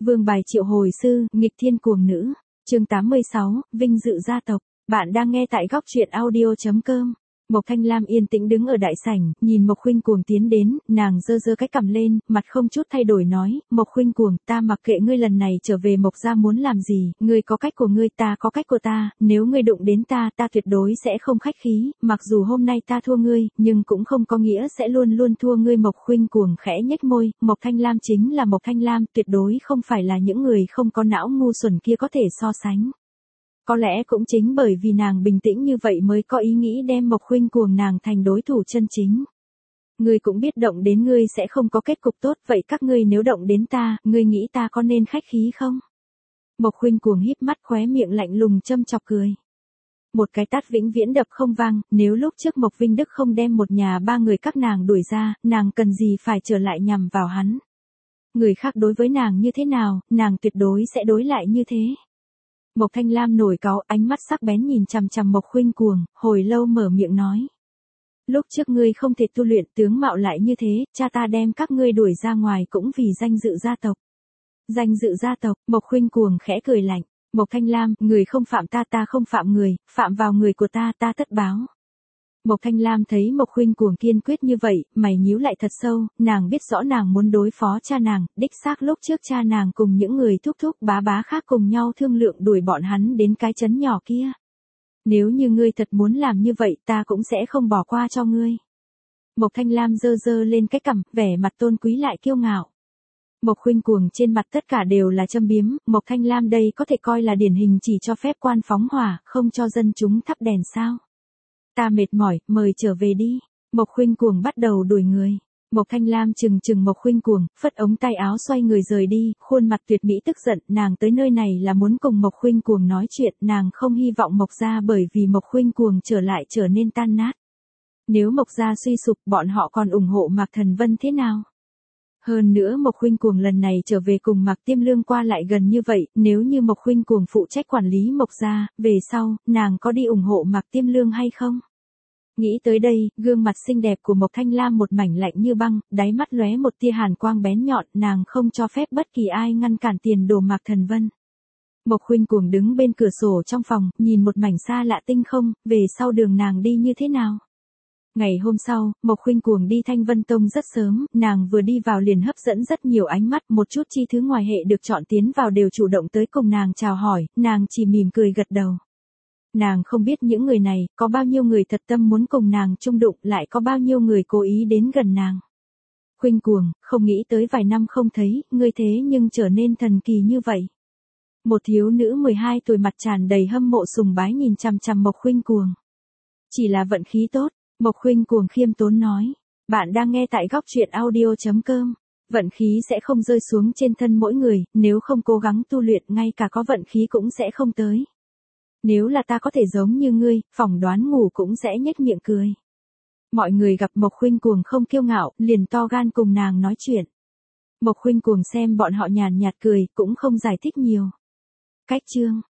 Vương bài triệu hồi sư, nghịch thiên cuồng nữ. Chương 86, vinh dự gia tộc. Bạn đang nghe tại góc truyện audio.com. Mộc Thanh Lam yên tĩnh đứng ở đại sảnh, nhìn Mộc Khuynh Cuồng tiến đến, nàng giơ cái cằm lên, mặt không chút thay đổi nói, Mộc Khuynh Cuồng, ta mặc kệ ngươi lần này trở về Mộc gia muốn làm gì, ngươi có cách của ngươi, ta có cách của ta, nếu ngươi đụng đến ta tuyệt đối sẽ không khách khí, mặc dù hôm nay ta thua ngươi, nhưng cũng không có nghĩa sẽ luôn luôn thua ngươi. Mộc Khuynh Cuồng khẽ nhếch môi, Mộc Thanh Lam chính là Mộc Thanh Lam, tuyệt đối không phải là những người không có não ngu xuẩn kia có thể so sánh. Có lẽ cũng chính bởi vì nàng bình tĩnh như vậy mới có ý nghĩ đem Mộc Khuynh Cuồng nàng thành đối thủ chân chính. Ngươi cũng biết động đến ngươi sẽ không có kết cục tốt, vậy các ngươi nếu động đến ta, ngươi nghĩ ta có nên khách khí không? Mộc Khuynh Cuồng híp mắt, khóe miệng lạnh lùng châm chọc cười. Một cái tát vĩnh viễn đập không vang, nếu lúc trước Mộc Vinh Đức không đem một nhà ba người các nàng đuổi ra, nàng cần gì phải trở lại nhằm vào hắn. Người khác đối với nàng như thế nào, nàng tuyệt đối sẽ đối lại như thế. Mộc Thanh Lam nổi cáu, ánh mắt sắc bén nhìn chằm chằm Mộc Khuynh Cuồng, hồi lâu mở miệng nói. Lúc trước ngươi không thể tu luyện, tướng mạo lại như thế, cha ta đem các ngươi đuổi ra ngoài cũng vì danh dự gia tộc. Danh dự gia tộc, Mộc Khuynh Cuồng khẽ cười lạnh. Mộc Thanh Lam, người không phạm ta, ta không phạm người, phạm vào người của ta tất báo. Mộc Thanh Lam thấy Mộc Khuynh Cuồng kiên quyết như vậy, mày nhíu lại thật sâu, nàng biết rõ nàng muốn đối phó cha nàng, đích xác lúc trước cha nàng cùng những người thúc thúc bá khác cùng nhau thương lượng đuổi bọn hắn đến cái trấn nhỏ kia. Nếu như ngươi thật muốn làm như vậy, ta cũng sẽ không bỏ qua cho ngươi. Mộc Thanh Lam giơ lên cái cằm, vẻ mặt tôn quý lại kiêu ngạo. Mộc Khuynh Cuồng trên mặt tất cả đều là châm biếm, Mộc Thanh Lam đây có thể coi là điển hình chỉ cho phép quan phóng hỏa, không cho dân chúng thắp đèn sao. Ta mệt mỏi, mời trở về đi. Mộc Khuynh Cuồng bắt đầu đuổi người. Mộc Thanh Lam chừng Mộc Khuynh Cuồng, phất ống tay áo xoay người rời đi, khuôn mặt tuyệt mỹ tức giận, nàng tới nơi này là muốn cùng Mộc Khuynh Cuồng nói chuyện, nàng không hy vọng Mộc gia bởi vì Mộc Khuynh Cuồng trở nên tan nát. Nếu Mộc gia suy sụp, bọn họ còn ủng hộ Mạc Thần Vân thế nào? Hơn nữa Mộc Khuynh Cuồng lần này trở về cùng Mạc Tiêm Lương qua lại gần như vậy, nếu như Mộc Khuynh Cuồng phụ trách quản lý Mộc gia, về sau, nàng có đi ủng hộ Mạc Tiêm Lương hay không? Nghĩ tới đây, gương mặt xinh đẹp của Mộc Thanh Lam một mảnh lạnh như băng, đáy mắt lóe một tia hàn quang bén nhọn, nàng không cho phép bất kỳ ai ngăn cản tiền đồ Mạc Thần Vân. Mộc Khuynh Cuồng đứng bên cửa sổ trong phòng, nhìn một mảnh xa lạ tinh không, về sau đường nàng đi như thế nào? Ngày hôm sau, Mộc Khuynh Cuồng đi Thanh Vân Tông rất sớm, nàng vừa đi vào liền hấp dẫn rất nhiều ánh mắt, một chút chi thứ ngoài hệ được chọn tiến vào đều chủ động tới cùng nàng chào hỏi, nàng chỉ mỉm cười gật đầu. Nàng không biết những người này, có bao nhiêu người thật tâm muốn cùng nàng chung đụng, lại có bao nhiêu người cố ý đến gần nàng. Khuynh Cuồng, không nghĩ tới vài năm không thấy, ngươi thế nhưng trở nên thần kỳ như vậy. Một thiếu nữ 12 tuổi mặt tràn đầy hâm mộ sùng bái nhìn chằm chằm Mộc Khuynh Cuồng. Chỉ là vận khí tốt, Mộc Khuynh Cuồng khiêm tốn nói. Bạn đang nghe tại góc truyện audio.com. Vận khí sẽ không rơi xuống trên thân mỗi người, nếu không cố gắng tu luyện ngay cả có vận khí cũng sẽ không tới. Nếu là ta có thể giống như ngươi, phỏng đoán ngủ cũng sẽ nhếch miệng cười. Mọi người gặp Mộc Khuynh Cuồng không kiêu ngạo, liền to gan cùng nàng nói chuyện. Mộc Khuynh Cuồng xem bọn họ nhàn nhạt cười, cũng không giải thích nhiều. Cách chương